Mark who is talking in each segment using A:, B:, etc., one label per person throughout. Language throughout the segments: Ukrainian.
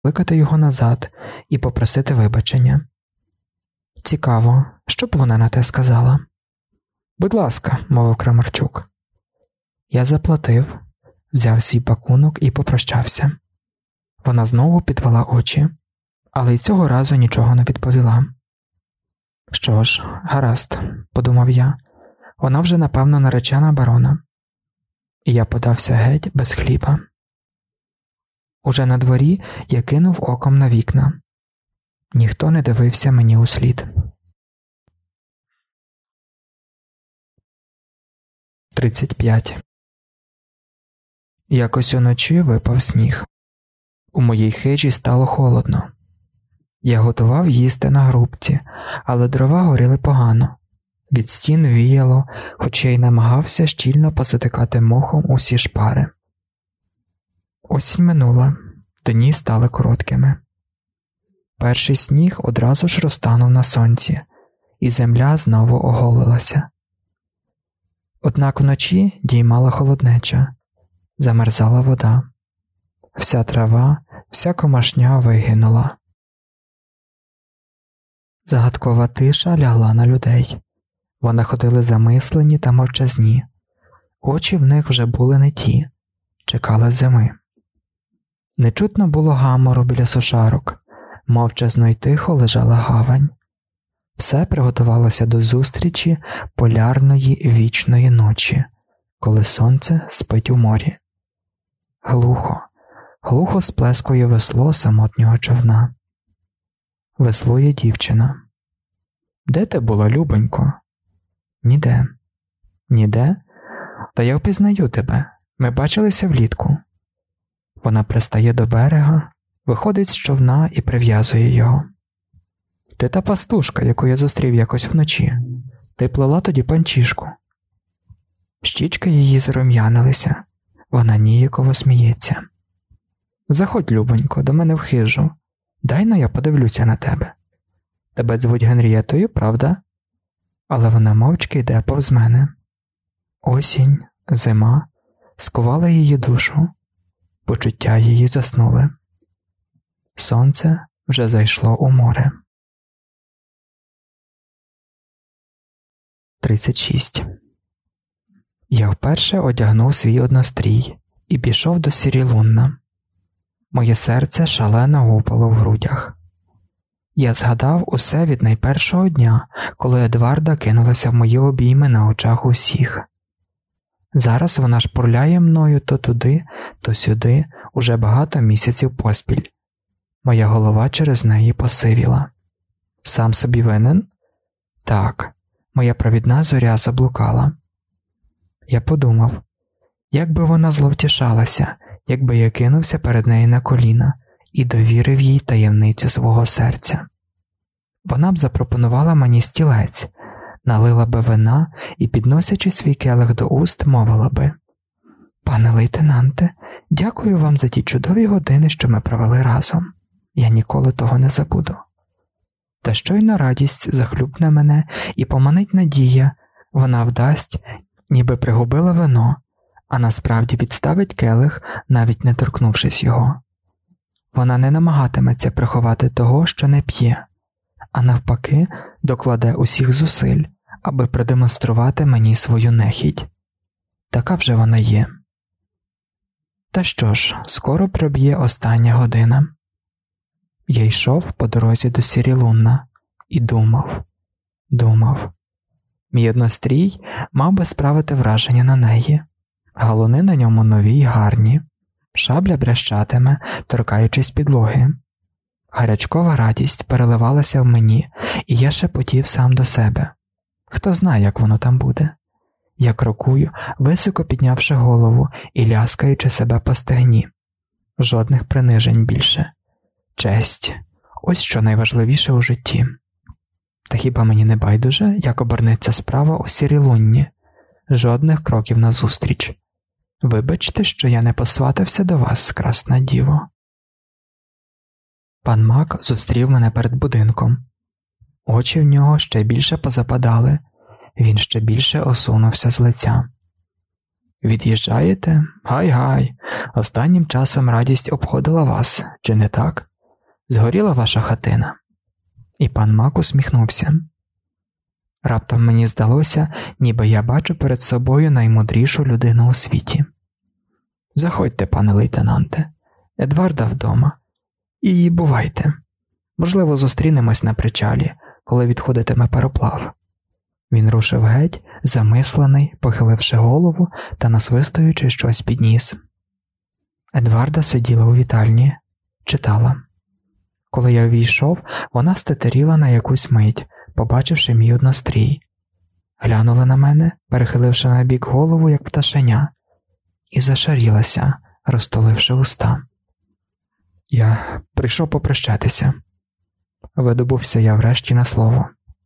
A: кликати його назад і попросити вибачення. Цікаво, що б вона на те сказала? «Будь ласка», – мовив Крамарчук. Я заплатив, взяв свій пакунок і попрощався. Вона знову підвела очі, але й цього разу нічого не відповіла. «Що ж, гаразд», – подумав я, – «вона вже, напевно, наречена барона». І я подався геть без хліба. Уже на дворі я кинув оком на вікна. Ніхто не дивився мені услід. 35. Якось уночі випав сніг. У моїй хижі стало холодно. Я готував їсти на грубці, але дрова горіли погано. Від стін віяло, хоч я й намагався щільно позатикати мохом усі шпари. Осінь минула, дні стали короткими. Перший сніг одразу ж розтанув на сонці, і земля знову оголилася. Однак вночі діймала холоднеча, замерзала вода. Вся трава, вся комашня вигинула. Загадкова тиша лягла на людей. Вони ходили замислені та мовчазні. Очі в них вже були не ті, чекали зими. Не чутно було гамору біля сушарок, мовчазно й тихо лежала гавань. Все приготувалося до зустрічі полярної вічної ночі, коли сонце спить у морі. Глухо, глухо сплескує весло самотнього човна. Веслує дівчина. «Де ти була, любонько?» «Ніде». «Ніде? Та я впізнаю тебе. Ми бачилися влітку». Вона пристає до берега, виходить з човна і прив'язує його. «Ти та пастушка, яку я зустрів якось вночі. Ти плела тоді панчішку». Щічки її зарум'янилися. Вона ніяково сміється. «Заходь, любонько, до мене в хижу. Дай-но я подивлюся на тебе. Тебе звуть Генрієтою, правда?» Але вона мовчки йде повз мене. Осінь, зима скували її душу. Почуття її заснули. Сонце вже зайшло у море. 36. Я вперше одягнув свій однострій і пішов до Сірілунна. Моє серце шалено гупало в грудях. Я згадав усе від найпершого дня, коли Едварда кинулася в мої обійми на очах усіх. Зараз вона шпурляє мною то туди, то сюди уже багато місяців поспіль. Моя голова через неї посивіла. Сам собі винен? Так, моя провідна зоря заблукала. Я подумав, як би вона зловтішалася, якби я кинувся перед нею на коліна і довірив їй таємницю свого серця. Вона б запропонувала мені стілець, налила би вина і, підносячи свій келих до уст, мовила би: «Пане лейтенанте, дякую вам за ті чудові години, що ми провели разом. Я ніколи того не забуду». Та щойно радість захлюпне мене і поманить надія, вона вдасть, ніби пригубила вино, а насправді підставить келих, навіть не торкнувшись його. Вона не намагатиметься приховати того, що не п'є, а навпаки докладе усіх зусиль, аби продемонструвати мені свою нехідь. Така вже вона є. Та що ж, скоро проб'є остання година. Я йшов по дорозі до Сірілунна і думав. Мій однострій мав би справити враження на неї. Галуни на ньому нові й гарні. Шабля брящатиме, торкаючись підлоги. Гарячкова радість переливалася в мені, і я шепотів сам до себе. Хто знає, як воно там буде. Я крокую, високо піднявши голову і ляскаючи себе по стегні. Жодних принижень більше. Честь – ось що найважливіше у житті. Та хіба мені не байдуже, як обернеться справа у Сірілунні? Жодних кроків назустріч. Вибачте, що я не посватався до вас, красна діво. Пан Мак зустрів мене перед будинком. Очі в нього ще більше позападали, він ще більше осунувся з лиця. «Від'їжджаєте? Гай-гай, останнім часом радість обходила вас, чи не так?» Згоріла ваша хатина?» І пан Мак усміхнувся. Раптом мені здалося, ніби я бачу перед собою наймудрішу людину у світі. «Заходьте, пане лейтенанте, Едварда вдома. І бувайте. Можливо, зустрінемось на причалі, коли відходитиме пароплав». Він рушив геть, замислений, похиливши голову та насвистуючи щось під ніс. Едварда сиділа у вітальні, читала. Коли я увійшов, вона стетеріла на якусь мить, побачивши мій однострій. Глянула на мене, перехиливши на бік голову, як пташеня, і зашарілася, розтуливши уста. «Я прийшов попрощатися», – видобувся я врешті на слово.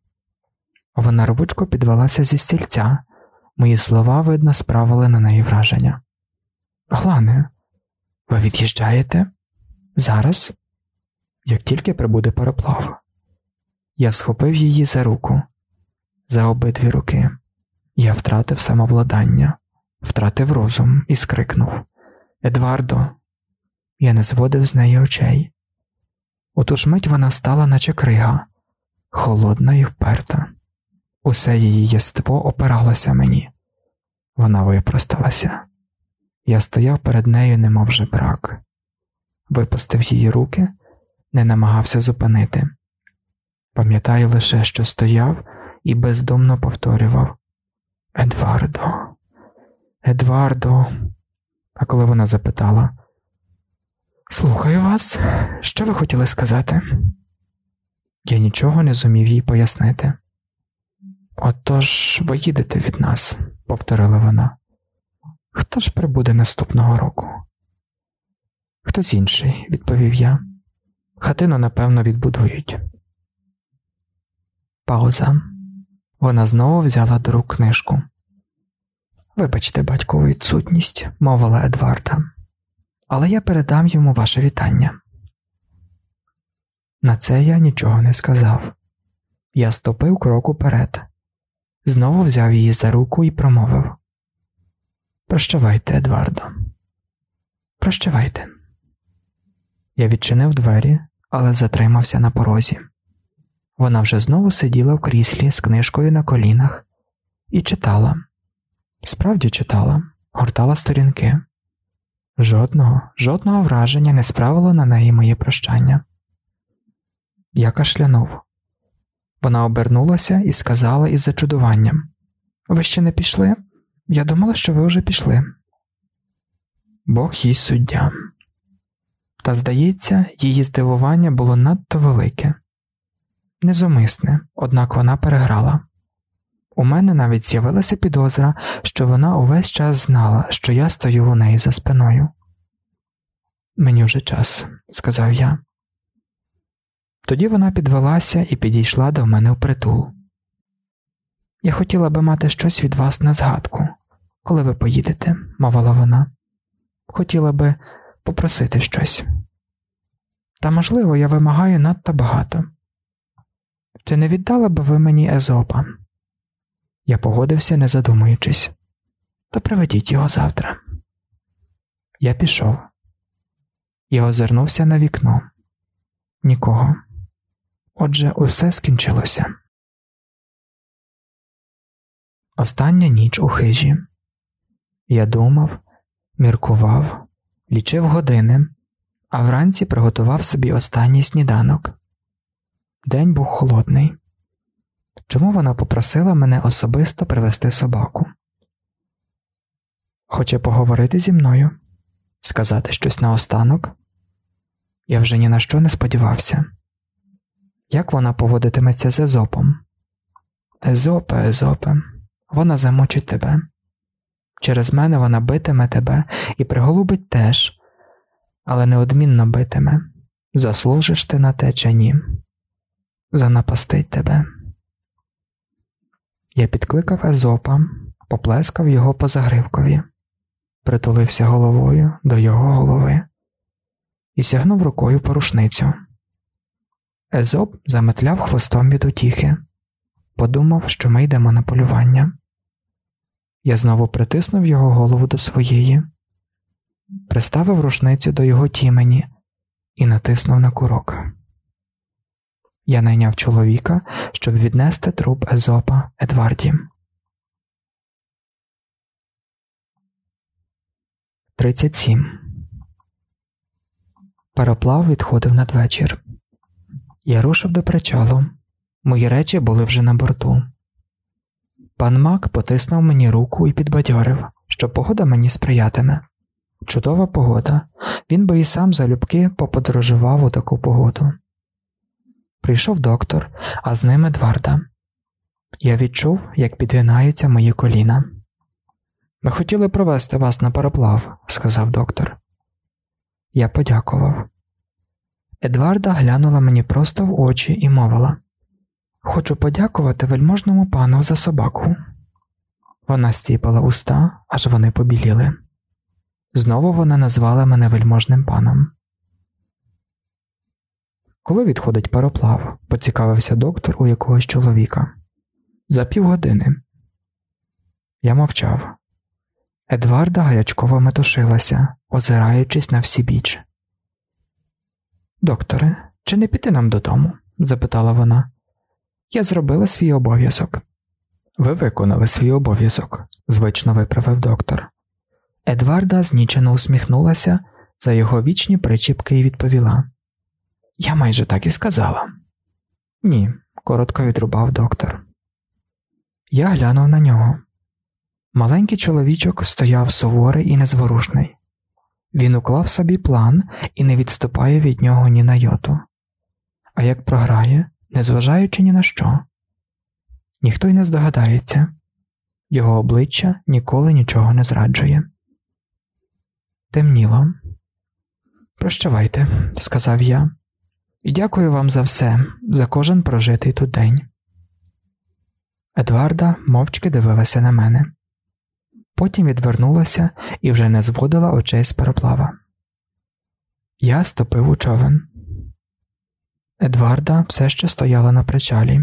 A: Вона рвучко підвелася зі стільця, мої слова, видно, справили на неї враження. «Глане, ви від'їжджаєте? Зараз?» «Як тільки прибуде пароплав». Я схопив її за руку, за обидві руки. Я втратив самовладання, втратив розум і скрикнув: «Едвардо!» Я не зводив з неї очей. У ту ж мить вона стала, наче крига, холодна і вперта. Усе її єство опиралося мені. Вона випросталася. Я стояв перед нею, немов жебрак. Випустив її руки, не намагався зупинити. Пам'ятаю лише, що стояв і бездумно повторював: «Едвардо, Едвардо». А коли вона запитала: «Слухаю вас, що ви хотіли сказати?» Я нічого не зумів їй пояснити. «Отож, ви їдете від нас», – повторила вона. «Хто ж прибуде наступного року?» «Хтось інший», – відповів я. «Хатину, напевно, відбудують». Пауза. Вона знову взяла до рук книжку. «Вибачте, батькову відсутність», – мовила Едварда. «Але я передам йому ваше вітання». На це я нічого не сказав. Я ступив крок уперед. Знову взяв її за руку і промовив: «Прощавайте, Едвардо. Прощавайте». Я відчинив двері, але затримався на порозі. Вона вже знову сиділа в кріслі з книжкою на колінах і читала. Справді читала, гортала сторінки. Жодного враження не справило на неї моє прощання. Я кашлянув. Вона обернулася і сказала із зачудуванням: «Ви ще не пішли? Я думала, що ви вже пішли». Бог їй суддя. Та, здається, її здивування було надто велике. Незумисне, однак вона переграла. У мене навіть з'явилася підозра, що вона увесь час знала, що я стою у неї за спиною. «Мені вже час», – сказав я. Тоді вона підвелася і підійшла до мене впритул. «Я хотіла би мати щось від вас на згадку, коли ви поїдете», – мовила вона. «Хотіла би попросити щось. Та, можливо, я вимагаю надто багато. Чи не віддала б ви мені Езопа?» Я погодився, не задумуючись. «То приведіть його завтра». Я пішов. Я озирнувся на вікно. Нікого. Отже, усе скінчилося. Остання ніч у хижі. Я думав, міркував, лічив години, а вранці приготував собі останній сніданок. День був холодний. Чому вона попросила мене особисто привезти собаку? Хоче поговорити зі мною? Сказати щось наостанок? Я вже ні на що не сподівався. Як вона поводитиметься з Езопом? «Езопе, Езопе, вона замучить тебе. Через мене вона битиме тебе і приголубить теж, але неодмінно битиме. Заслужиш ти на те чи ні. Занапастить тебе». Я підкликав Езопа, поплескав його по загривкові, притулився головою до його голови і сягнув рукою по рушницю. Езоп заметляв хвостом від утіхи. Подумав, що ми йдемо на полювання. Я знову притиснув його голову до своєї, приставив рушницю до його тімені і натиснув на курок. Я найняв чоловіка, щоб віднести труп Езопа Едварді. 37. Пароплав відходив надвечір. Я рушив до причалу. Мої речі були вже на борту. Пан Мак потиснув мені руку і підбадьорив, що погода мені сприятиме. Чудова погода. Він би і сам залюбки поподорожував у таку погоду. Прийшов доктор, а з ним Едварда. Я відчув, як підгинаються мої коліна. «Ми хотіли провести вас на пароплав», – сказав доктор. Я подякував. Едварда глянула мені просто в очі і мовила: «Хочу подякувати вельможному пану за собаку». Вона стіпала уста, аж вони побіліли. Знову вона назвала мене вельможним паном. «Коли відходить пароплав?» – поцікавився доктор у якогось чоловіка. «За півгодини». Я мовчав. Едварда гарячково метушилася, озираючись на всібіч. «Докторе, чи не піти нам додому?» – запитала вона. «Я зробила свій обов'язок». «Ви виконали свій обов'язок», – звично виправив доктор. Едварда знічено усміхнулася за його вічні причіпки і відповіла: «Я майже так і сказала». «Ні», – коротко відрубав доктор. Я глянув на нього. Маленький чоловічок стояв суворий і незворушний. Він уклав собі план і не відступає від нього ні на йоту. А як програє, незважаючи ні на що. Ніхто й не здогадається. Його обличчя ніколи нічого не зраджує. Темніло. «Прощавайте», – сказав я. «І дякую вам за все, за кожен прожитий тут день». Едварда мовчки дивилася на мене. Потім відвернулася і вже не зводила очей з пароплава. Я ступив у човен. Едварда все ще стояла на причалі.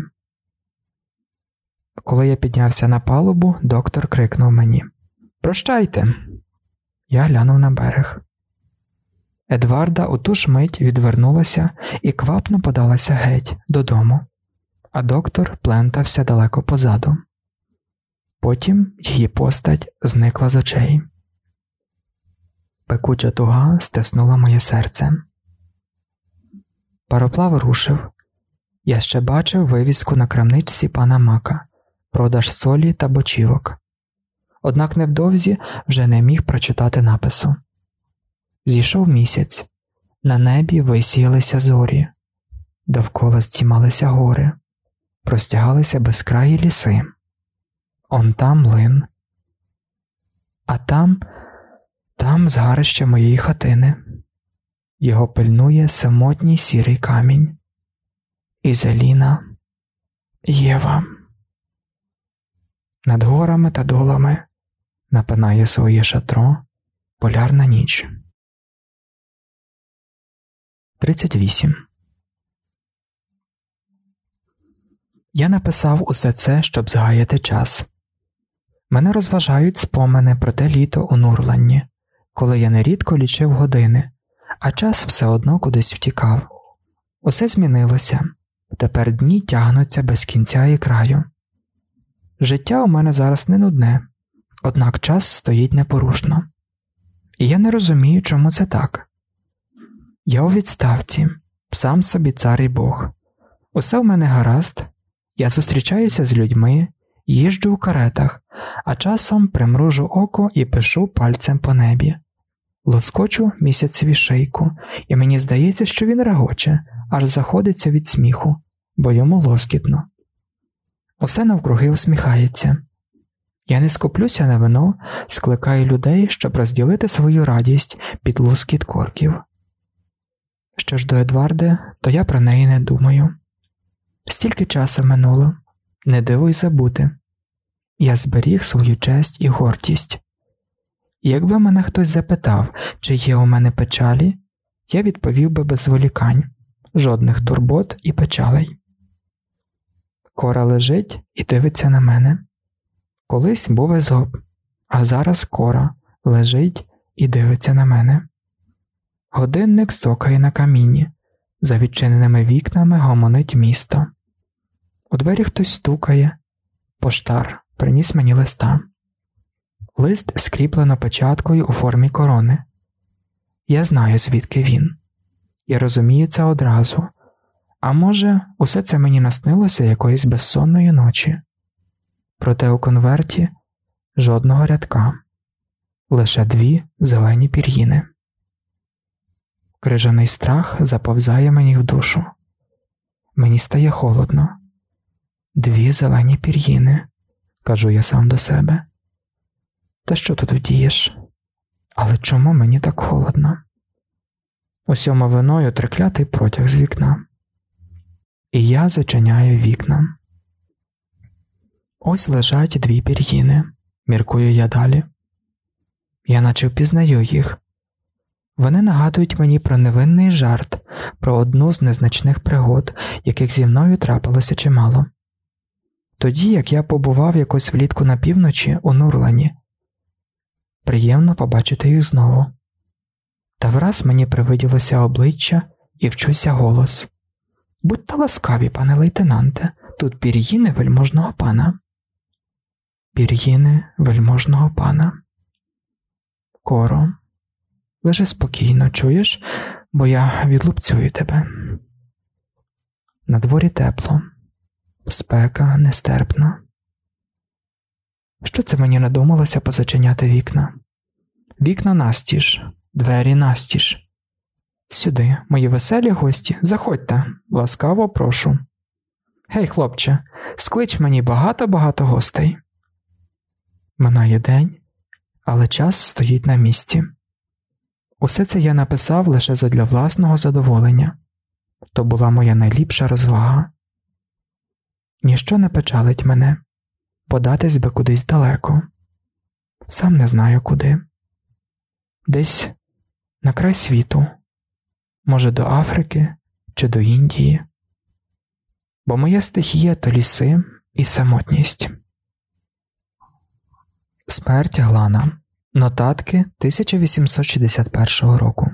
A: Коли я піднявся на палубу, доктор крикнув мені: «Прощайте!» Я глянув на берег. Едварда у ту ж мить відвернулася і квапно подалася геть, додому, а доктор плентався далеко позаду. Потім її постать зникла з очей. Пекуча туга стиснула моє серце. Пароплав рушив. Я ще бачив вивіску на крамничці пана Мака: продаж солі та бочівок. Однак невдовзі вже не міг прочитати напису. Зійшов місяць. На небі висіялися зорі. Довкола здіймалися гори. Простягалися безкраї ліси. Он там млин. А там згарище моєї хатини. Його пильнує самотній сірий камінь. Ізеліна, Єва. Над горами та долами напинає своє шатро полярна ніч. 38. Я написав усе це, щоб згаяти час. Мене розважають спомини про те літо у Нурланні, коли я нерідко лічив години, а час все одно кудись втікав. Усе змінилося. Тепер дні тягнуться без кінця і краю. Життя у мене зараз не нудне, однак час стоїть непорушно. І я не розумію, чому це так. Я у відставці, сам собі цар і Бог. Усе в мене гаразд, я зустрічаюся з людьми, їжджу у каретах, а часом примружу око і пишу пальцем по небі. Лоскочу місяцеві шийку, і мені здається, що він регоче, аж заходиться від сміху, бо йому лоскітно. Усе навкруги усміхається. Я не скуплюся на вино, скликаю людей, щоб розділити свою радість під лускіт корків. Що ж до Едварди, то я про неї не думаю. Стільки часу минуло, не дивуй забути. Я зберіг свою честь і гордість. І якби мене хтось запитав, чи є у мене печалі, я відповів би без зволікань, жодних турбот і печалей. Кора лежить і дивиться на мене. Колись був Езоп, а зараз Кора лежить і дивиться на мене. Годинник цокає на камінні, За відчиненими вікнами гомонить місто. У двері хтось стукає. Поштар приніс мені листа. Лист скріплено печаткою у формі корони. Я знаю, звідки він. Я розумію це одразу. А може, усе це мені наснилося якоїсь безсонної ночі. Проте у конверті жодного рядка. Лише 2 зелені пір'їни. Крижаний страх заповзає мені в душу. Мені стає холодно. 2 зелені пір'їни, кажу я сам до себе. Та що тут вдієш? Але чому мені так холодно? Усьому виною триклятий протяг з вікна. І я зачиняю вікна. Ось лежать 2 пір'їни, міркую я далі. Я наче впізнаю їх. Вони нагадують мені про невинний жарт, про одну з незначних пригод, яких зі мною трапилося чимало. Тоді, як я побував якось влітку на півночі у Нурлані. Приємно побачити їх знову. Та враз мені привиділося обличчя і вчуся голос. Будьте ласкаві, пане лейтенанте, тут пір'їни вельможного пана. Пір'їни вельможного пана. Коро, лежи спокійно, чуєш, бо я відлупцюю тебе. На дворі тепло, спека нестерпна. Що це мені надумалося позачиняти вікна? Вікна настіж, двері настіж. Сюди, мої веселі гості, заходьте, ласкаво прошу. Гей, хлопче, склич мені багато-багато гостей. Минає день, але час стоїть на місці. Усе це я написав лише задля власного задоволення. То була моя найліпша розвага. Ніщо не печалить мене. Податись би кудись далеко. Сам не знаю куди. Десь на край світу. Може, до Африки чи до Індії. Бо моя стихія – то ліси і самотність. Смерть Глана. Нотатки 1861 року.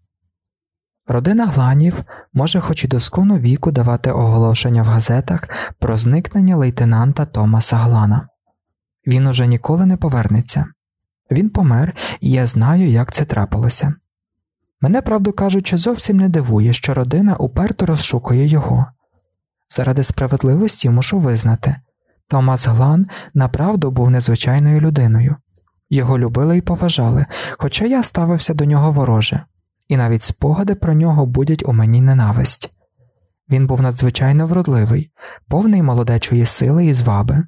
A: Родина Гланів може хоч і до скону віку давати оголошення в газетах про зникнення лейтенанта Томаса Глана. Він уже ніколи не повернеться. Він помер, і я знаю, як це трапилося. Мене, правду кажучи, зовсім не дивує, що родина уперто розшукує його. Заради справедливості мушу визнати, Томас Глан направду був незвичайною людиною. Його любили і поважали, хоча я ставився до нього вороже, і навіть спогади про нього будять у мені ненависть. Він був надзвичайно вродливий, повний молодечої сили і зваби.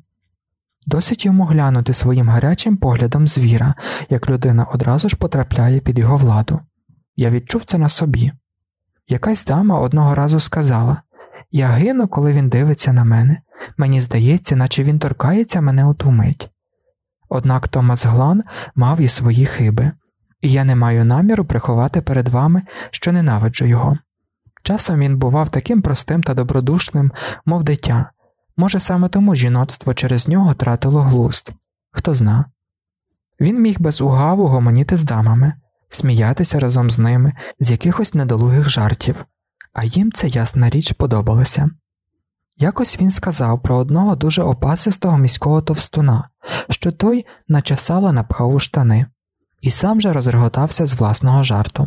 A: Досить йому глянути своїм гарячим поглядом звіра, як людина одразу ж потрапляє під його владу. Я відчув це на собі. Якась дама одного разу сказала: «Я гину, коли він дивиться на мене. Мені здається, наче він торкається мене у ту мить». Однак Томас Глан мав і свої хиби, і я не маю наміру приховати перед вами, що ненавиджу його. Часом він бував таким простим та добродушним, мов дитя. Може, саме тому жіноцтво через нього тратило глузд. Хто зна. Він міг без угаву гомоніти з дамами, сміятися разом з ними з якихось недолугих жартів, а їм це, ясна річ, подобалося. Якось він сказав про одного дуже опасистого міського товстуна, що той наче сала напхав у штани, і сам же розреготався з власного жарту.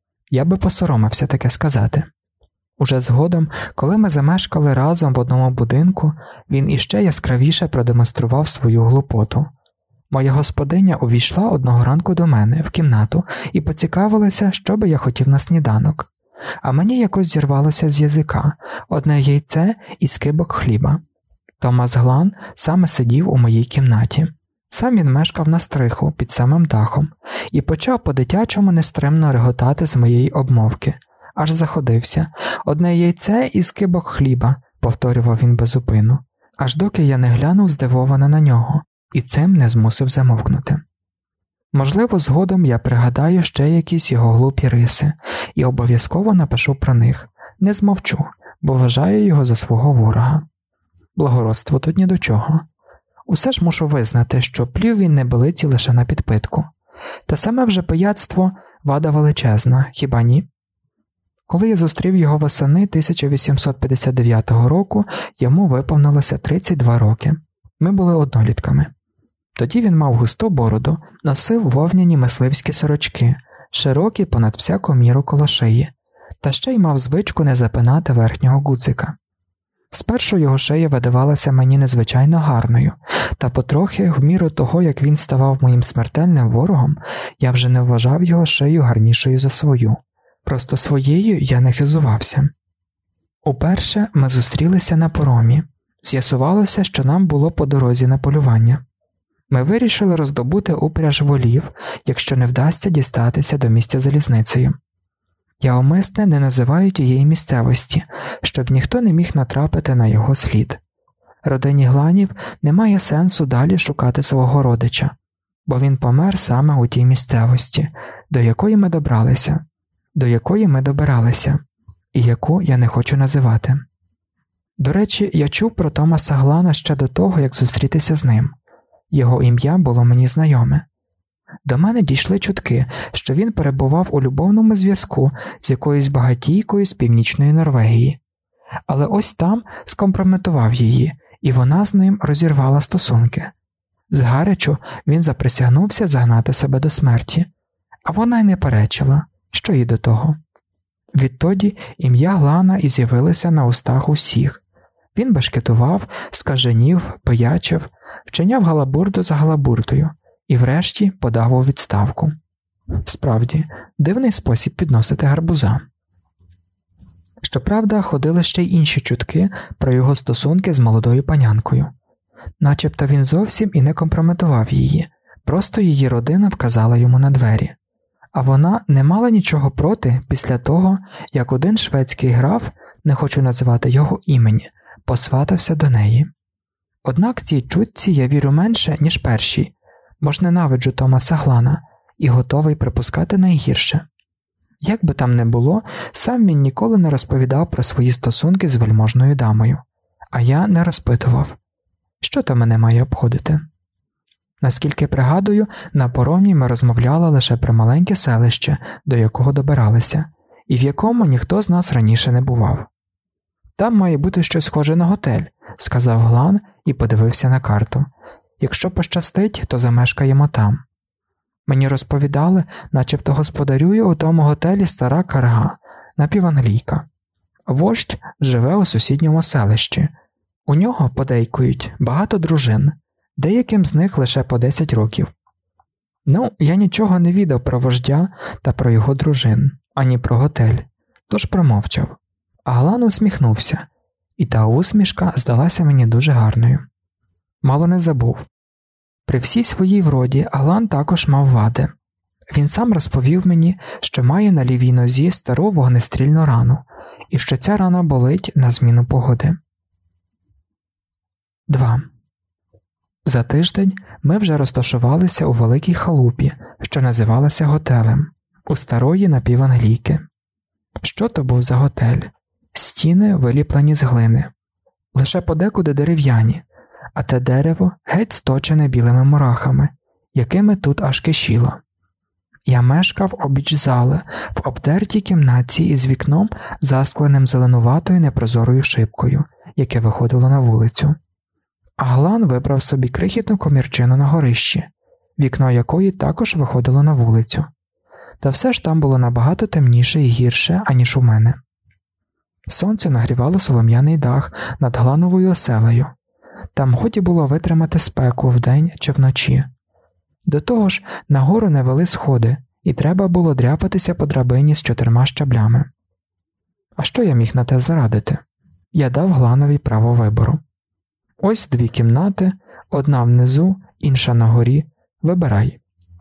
A: Я би посоромився таке сказати. Уже згодом, коли ми замешкали разом в одному будинку, він іще яскравіше продемонстрував свою глупоту. Моя господиня увійшла одного ранку до мене в кімнату і поцікавилася, що би я хотів на сніданок. А мені якось зірвалося з язика одне яйце і скибок хліба. Томас Глан саме сидів у моїй кімнаті. Сам він мешкав на стриху під самим дахом і почав по-дитячому нестримно реготати з моєї обмовки. Аж заходився. «Одне яйце і скибок хліба», – повторював він безупину, аж доки я не глянув здивовано на нього і цим не змусив замовкнути. Можливо, згодом я пригадаю ще якісь його глупі риси і обов'язково напишу про них. Не змовчу, бо вважаю його за свого ворога. Благородство тут ні до чого. Усе ж мушу визнати, що плів він небелиці лише на підпитку. Та саме вже пияцтво – вада величезна, хіба ні? Коли я зустрів його восени 1859 року, йому виповнилося 32 роки. Ми були однолітками. Тоді він мав густу бороду, носив вовняні мисливські сорочки, широкі понад всяку міру коло шиї, та ще й мав звичку не запинати верхнього гудзика. Спершу його шия видавалася мені незвичайно гарною, та потрохи, в міру того, як він ставав моїм смертельним ворогом, я вже не вважав його шию гарнішою за свою. Просто своєю я не хизувався. Уперше ми зустрілися на поромі. З'ясувалося, що нам було по дорозі на полювання. Ми вирішили роздобути упряж волів, якщо не вдасться дістатися до місця залізницею. Я умисне не називаю тієї місцевості, щоб ніхто не міг натрапити на його слід. Родині Гланів немає сенсу далі шукати свого родича, бо він помер саме у тій місцевості, до якої ми добиралися, і яку я не хочу називати. До речі, я чув про Томаса Глана ще до того, як зустрітися з ним. Його ім'я було мені знайоме. До мене дійшли чутки, що він перебував у любовному зв'язку з якоюсь багатійкою з північної Норвегії. Але ось там скомпрометував її, і вона з ним розірвала стосунки. Згарячу він заприсягнувся загнати себе до смерті, а вона й не перечила, що їй до того. Відтоді ім'я Глана і з'явилося на устах усіх. Він бешкетував, скаженів, пиячив, вчиняв галабурду за галабурдою і врешті подав у відставку. Справді, дивний спосіб підносити гарбуза. Щоправда, ходили ще й інші чутки про його стосунки з молодою панянкою. Начебто він зовсім і не компрометував її, просто її родина вказала йому на двері. А вона не мала нічого проти після того, як один шведський граф, не хочу називати його імені, посватався до неї. Однак цій чутці я вірю менше, ніж першій, бо ж ненавиджу Томаса Глана і готовий припускати найгірше. Як би там не було, сам він ніколи не розповідав про свої стосунки з вельможною дамою, а я не розпитував. Що то мене має обходити? Наскільки пригадую, на поромі ми розмовляли лише про маленьке селище, до якого добиралися, і в якому ніхто з нас раніше не бував. «Там має бути щось схоже на готель», – сказав Глан і подивився на карту. «Якщо пощастить, то замешкаємо там». Мені розповідали, начебто господарює у тому готелі стара карга, напіванглійка. Вождь живе у сусідньому селищі. У нього, подейкують, багато дружин, деяким з них лише по 10 років. Я нічого не відав про вождя та про його дружин, ані про готель, тож промовчав. А Глан усміхнувся, і та усмішка здалася мені дуже гарною. Мало не забув. При всій своїй вроді Глан також мав вади. Він сам розповів мені, що має на лівій нозі стару вогнестрільну рану, і що ця рана болить на зміну погоди. 2. За тиждень ми вже розташувалися у великій халупі, що називалася готелем, у старої напіванглійки. Що то був за готель? Стіни виліплені з глини. Лише подекуди дерев'яні, а те дерево геть сточене білими мурахами, якими тут аж кишіло. Я мешкав обіч зали, в обдертій кімнатці із вікном, заскленим зеленуватою непрозорою шибкою, яке виходило на вулицю. А Глан вибрав собі крихітну комірчину на горищі, вікно якої також виходило на вулицю. Та все ж там було набагато темніше і гірше, аніж у мене. Сонце нагрівало солом'яний дах над Глановою оселею. Там годі було витримати спеку вдень чи вночі. До того ж, нагору не вели сходи, і треба було дряпатися по драбині з 4 щаблями. А що я міг на те зарадити? Я дав Гланові право вибору. Ось 2 кімнати, одна внизу, інша на горі. Вибирай.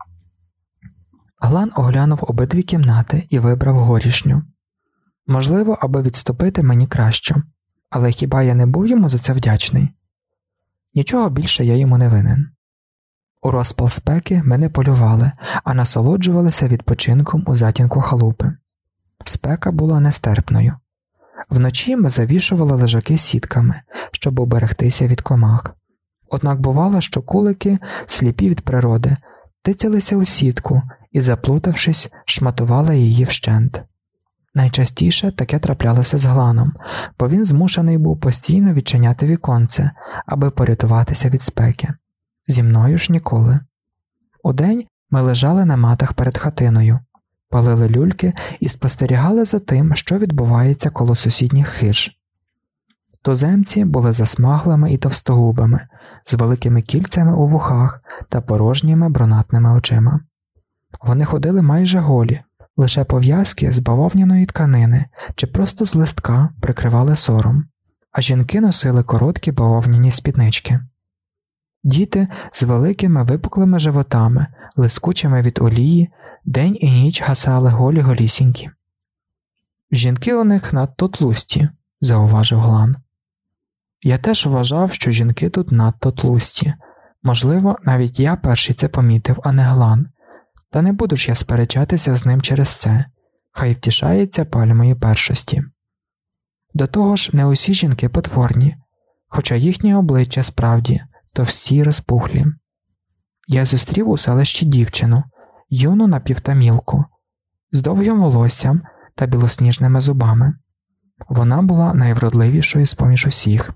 A: Глан оглянув обидві кімнати і вибрав горішню. Можливо, аби відступити мені краще, але хіба я не був йому за це вдячний? Нічого більше я йому не винен. У розпал спеки ми не полювали, а насолоджувалися відпочинком у затінку халупи. Спека була нестерпною. Вночі ми завішували лежаки сітками, щоб уберегтися від комах. Однак бувало, що кулики, сліпі від природи, тицялися у сітку і, заплутавшись, шматували її вщент. Найчастіше таке траплялося з Гланом, бо він змушений був постійно відчиняти віконце, аби порятуватися від спеки. Зі мною ж ніколи. Удень ми лежали на матах перед хатиною, палили люльки і спостерігали за тим, що відбувається коло сусідніх хиж. Туземці були засмаглими і товстогубими, з великими кільцями у вухах та порожніми брунатними очима. Вони ходили майже голі, лише пов'язки з бавовняної тканини чи просто з листка прикривали сором, а жінки носили короткі бавовняні спіднички. Діти з великими випуклими животами, лискучими від олії, день і ніч гасали голі-голісінькі. «Жінки у них надто тлусті», – зауважив Глан. Я теж вважав, що жінки тут надто тлусті. Можливо, навіть я перший це помітив, а не Глан. Та не буду ж я сперечатися з ним через це. Хай втішається пальмої першості. До того ж, не усі жінки потворні, хоча їхні обличчя справді товсті й розпухлі. Я зустрів у селищі дівчину, юну напівтамілку, з довгим волоссям та білосніжними зубами. Вона була найвродливішою з-поміж усіх.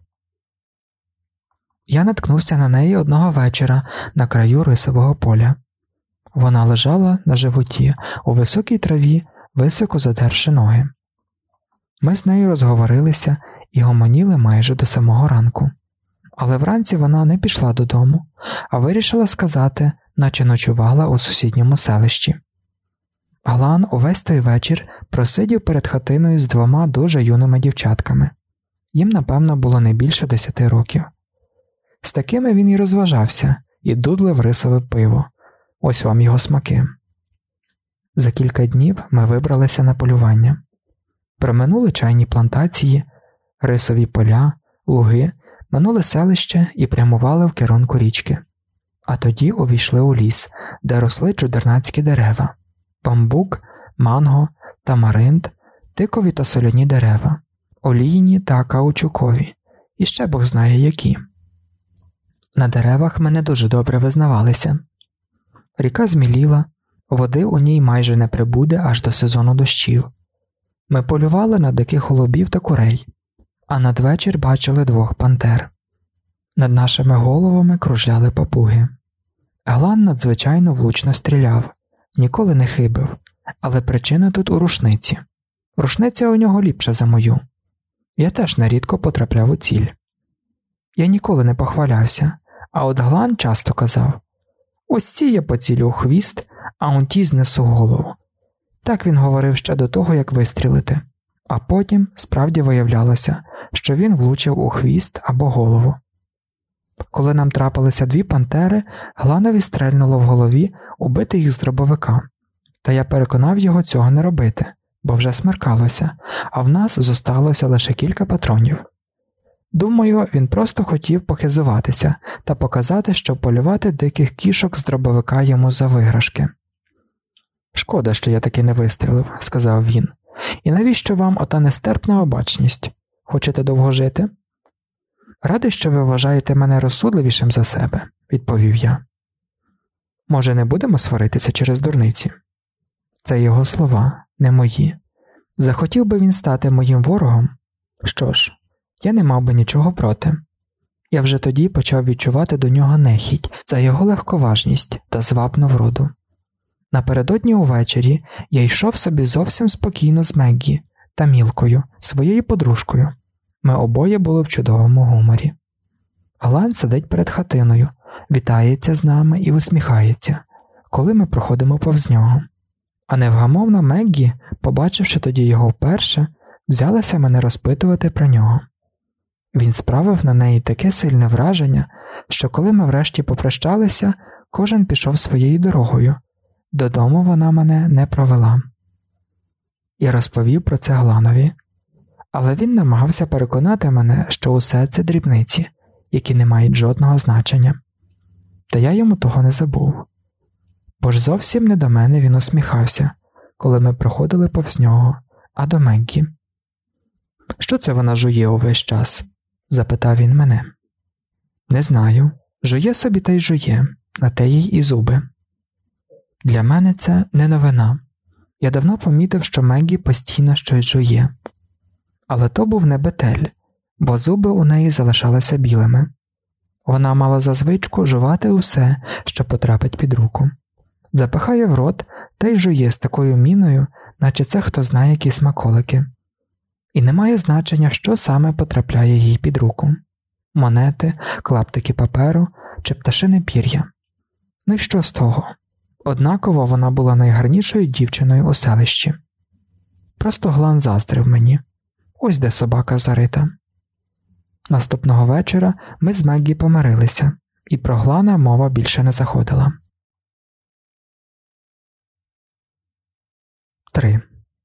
A: Я наткнувся на неї одного вечора на краю рисового поля. Вона лежала на животі у високій траві, високо задерши ноги. Ми з нею розговорилися і гомоніли майже до самого ранку. Але вранці вона не пішла додому, а вирішила сказати, наче ночувала у сусідньому селищі. Глан увесь той вечір просидів перед хатиною з двома дуже юними дівчатками. Їм, напевно, було не більше 10 років. З такими він і розважався, і дудлив рисове пиво. Ось вам його смаки. За кілька днів ми вибралися на полювання. Проминули чайні плантації, рисові поля, луги, минули селище і прямували в керунку річки. А тоді увійшли у ліс, де росли чудернацькі дерева – бамбук, манго, тамаринд, тикові та соляні дерева, олійні та каучукові, і ще Бог знає які. На деревах ми не дуже добре визнавалися. Ріка зміліла, води у ній майже не прибуде аж до сезону дощів. Ми полювали на диких голубів та курей, а надвечір бачили 2 пантер. Над нашими головами кружляли папуги. Глан надзвичайно влучно стріляв, ніколи не хибив, але причина тут у рушниці. Рушниця у нього ліпша за мою. Я теж нерідко потрапляв у ціль. Я ніколи не похвалявся, а от Глан часто казав: «Ось ці я поцілю у хвіст, а он ті знесу голову». Так він говорив ще до того, як вистрілити, а потім справді виявлялося, що він влучив у хвіст або голову. Коли нам трапилися 2 пантери, Гланові стрельнуло в голові убити їх з дробовика, та я переконав його цього не робити, бо вже смеркалося, а в нас зосталося лише кілька патронів. Думаю, він просто хотів похизуватися та показати, що полювати диких кішок з дробовика йому за виграшки. «Шкода, що я таки не вистрілив», – сказав він. «І навіщо вам ота нестерпна обачність? Хочете довго жити?» «Радий, що ви вважаєте мене розсудливішим за себе», – відповів я. «Може, не будемо сваритися через дурниці?» Це його слова, не мої. Захотів би він стати моїм ворогом? Що ж, я не мав би нічого проти. Я вже тоді почав відчувати до нього нехіть за його легковажність та звабну вроду. Напередодні увечері я йшов собі зовсім спокійно з Меггі та Мілкою, своєю подружкою. Ми обоє були в чудовому гуморі. Глан сидить перед хатиною, вітається з нами і усміхається, коли ми проходимо повз нього. А невгамовна Меггі, побачивши тоді його вперше, взялася мене розпитувати про нього. Він справив на неї таке сильне враження, що коли ми врешті попрощалися, кожен пішов своєю дорогою. Додому вона мене не провела. Я розповів про це Гланові, але він намагався переконати мене, що усе це дрібниці, які не мають жодного значення. Та я йому того не забув. Бо ж зовсім не до мене він усміхався, коли ми проходили повз нього, а до Меггі. «Що це вона жує увесь час?» – запитав він мене. «Не знаю. Жує собі та й жує, на те їй і зуби». Для мене це не новина. Я давно помітив, що Меггі постійно щось жує. Але то був не бетель, бо зуби у неї залишалися білими. Вона мала за звичку жувати усе, що потрапить під руку. Запихає в рот та й жує з такою міною, наче це хто знає які смаколики. І не має значення, що саме потрапляє їй під руку. Монети, клаптики паперу чи пташине пір'я. Ну і що з того? Однаково вона була найгарнішою дівчиною у селищі. Просто Глан заздрив мені. Ось де собака зарита. Наступного вечора ми з Меггі помирилися, і про Глана мова більше не заходила. 3.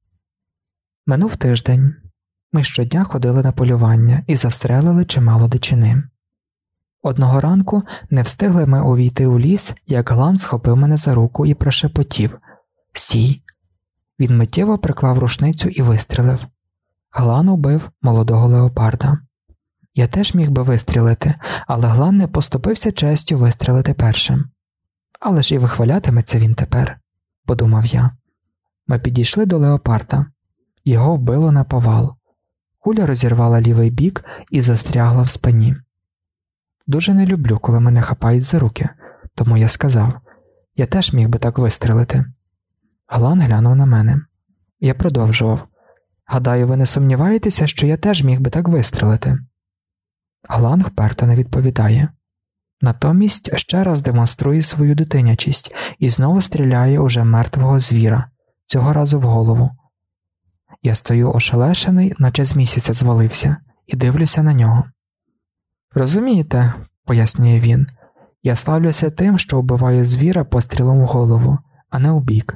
A: Минув тиждень. Ми щодня ходили на полювання і застрелили чимало дичини. Одного ранку не встигли ми увійти у ліс, як Глан схопив мене за руку і прошепотів: «Стій!» Він миттєво приклав рушницю і вистрелив. Глан убив молодого леопарда. Я теж міг би вистрілити, але Глан не поступився честю вистрілити першим. Але ж і вихвалятиметься він тепер, подумав я. Ми підійшли до леопарда. Його вбило на повал. Куля розірвала лівий бік і застрягла в спині. Дуже не люблю, коли мене хапають за руки, тому я сказав: я теж міг би так вистрелити. Глан глянув на мене. Я продовжував: гадаю, ви не сумніваєтеся, що я теж міг би так вистрелити? Глан вперто не відповідає. Натомість ще раз демонструє свою дитинячість і знову стріляє уже мертвого звіра, цього разу в голову. Я стою ошелешений, наче з місяця звалився, і дивлюся на нього. «Розумієте, – пояснює він, – я славлюся тим, що вбиваю звіра пострілом в голову, а не у бік.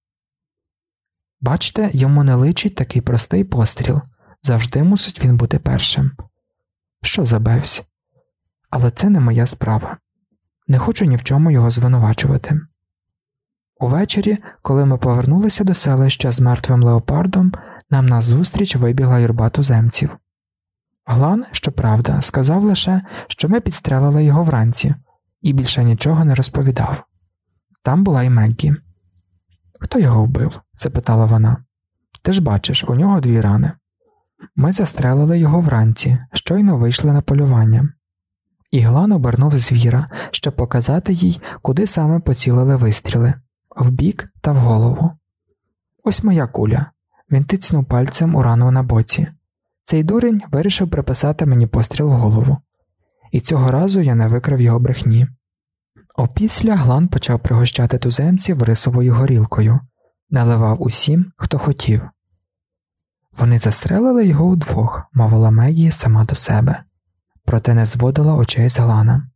A: Бачите, йому не личить такий простий постріл, завжди мусить він бути першим. Що за бевсь? Але це не моя справа. Не хочу ні в чому його звинувачувати». Увечері, коли ми повернулися до селища з мертвим леопардом, нам назустріч вибігла юрба туземців. Глан, щоправда, сказав лише, що ми підстрелили його вранці, і більше нічого не розповідав. Там була й Меггі. «Хто його вбив?» – запитала вона. «Ти ж бачиш, у нього 2 рани. Ми застрелили його вранці, щойно вийшли на полювання». І Глан обернув звіра, щоб показати їй, куди саме поцілили вистріли – в бік та в голову. «Ось моя куля». Він тицнув пальцем у рану на боці. Цей дурень вирішив приписати мені постріл в голову. І цього разу я не викрив його брехні. Опісля Глан почав пригощати туземців рисовою горілкою. Наливав усім, хто хотів. «Вони застрелили його удвох», – мовила Меггі сама до себе. Проте не зводила очей з Глана.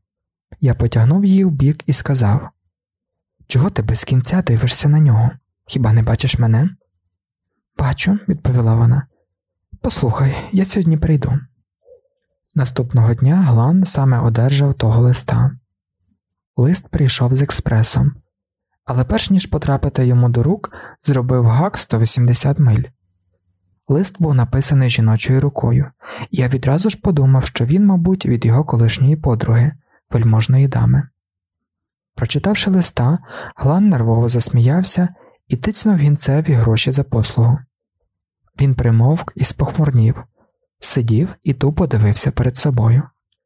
A: Я потягнув її вбік і сказав: «Чого ти без кінця дивишся на нього? Хіба не бачиш мене?» «Бачу», – відповіла вона. «Послухай, я сьогодні прийду». Наступного дня Глан саме одержав того листа. Лист прийшов з експресом, але перш ніж потрапити йому до рук, зробив гак 180 миль. Лист був написаний жіночою рукою, і я відразу ж подумав, що він, мабуть, від його колишньої подруги, вельможної дами. Прочитавши листа, Глан нервово засміявся і тицнув гінцеві гроші за послугу. Він примовк і спохмурнів, сидів і тупо дивився перед собою.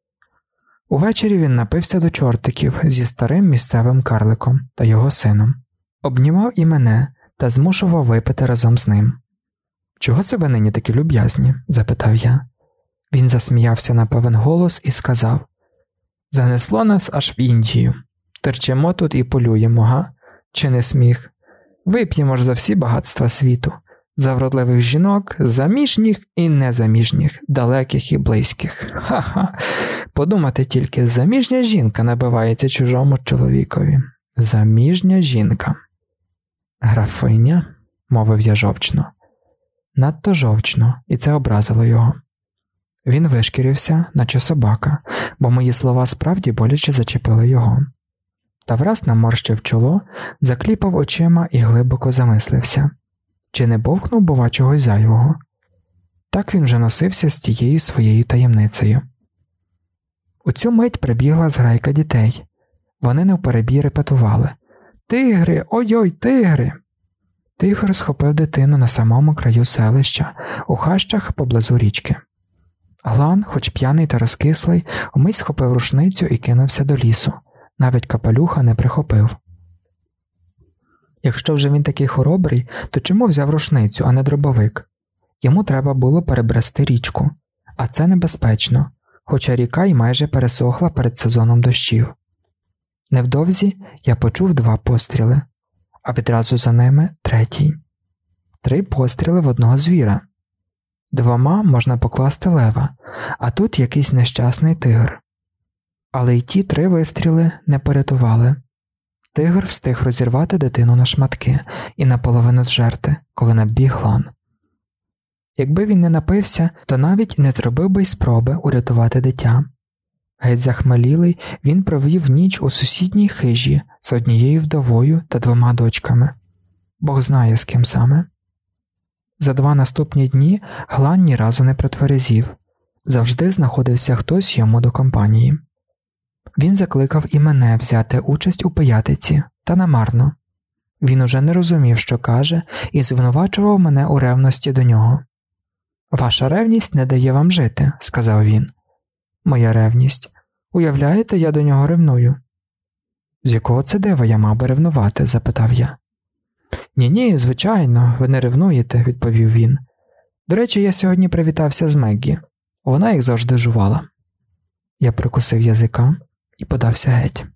A: Увечері він напився до чортиків зі старим місцевим карликом та його сином. Обнімав і мене та змушував випити разом з ним. «Чого це ви нині такі люб'язні?» – запитав я. Він засміявся на певен голос і сказав: «Занесло нас аж в Індію. Терчимо тут і полюємо, га? Чи не сміх? Вип'ємо ж за всі багатства світу. За вродливих жінок, заміжніх і незаміжніх, далеких і близьких. Ха-ха! Подумати тільки, заміжня жінка набивається чужому чоловікові. Заміжня жінка». «Графиня?» – мовив я жовчно. Надто жовчно, і це образило його. Він вишкірився, наче собака, бо мої слова справді боляче зачепили його. Та враз наморщив чоло, закліпав очима і глибоко замислився. Чи не бовкнув, бува, чогось зайвого? Так він вже носився з тією своєю таємницею. У цю мить прибігла зграйка дітей. Вони навперебій репетували: «Тигри! Ой-ой, тигри!» Тигр схопив дитину на самому краю селища, у хащах поблизу річки. Глан, хоч п'яний та розкислий, умить схопив рушницю і кинувся до лісу, навіть капелюха не прихопив. Якщо вже він такий хоробрий, то чому взяв рушницю, а не дробовик? Йому треба було перебрести річку, а це небезпечно, хоча ріка й майже пересохла перед сезоном дощів. Невдовзі я почув 2 постріли, а відразу за ними 3. 3 постріли в одного звіра. 2 можна покласти лева, а тут якийсь нещасний тигр. Але й ті 3 вистріли не порятували. Тигр встиг розірвати дитину на шматки і наполовину зжерти, коли надбіг Глан. Якби він не напився, то навіть не зробив би й спроби урятувати дитя. Геть захмелілий, він провів ніч у сусідній хижі з однією вдовою та 2 дочками. Бог знає, з ким саме. За 2 наступні дні Глан ні разу не протверезів. Завжди знаходився хтось йому до компанії. Він закликав і мене взяти участь у пиятиці, та намарно. Він уже не розумів, що каже, і звинувачував мене у ревності до нього. «Ваша ревність не дає вам жити», – сказав він. «Моя ревність? Уявляєте, я до нього ревную». «З якого це дива я мав би ревнувати?» – запитав я. «Ні, звичайно, ви не ревнуєте», – відповів він. «До речі, я сьогодні привітався з Меггі. Вона їх завжди жувала». Я прикусив язика і подався геть.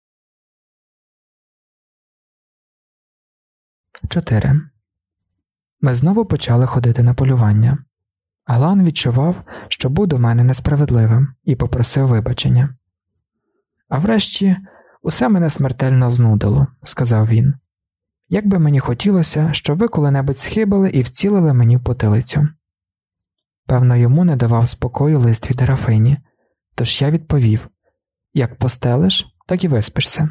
A: 4. Ми знову почали ходити на полювання. Глан відчував, що був до мене несправедливим, і попросив вибачення. «А врешті, усе мене смертельно знудило», – сказав він. «Як би мені хотілося, щоб ви коли-небудь схибили і вцілили мені в потилицю». Певно, йому не давав спокою лист від графині, тож я відповів: «Як постелиш, так і виспишся».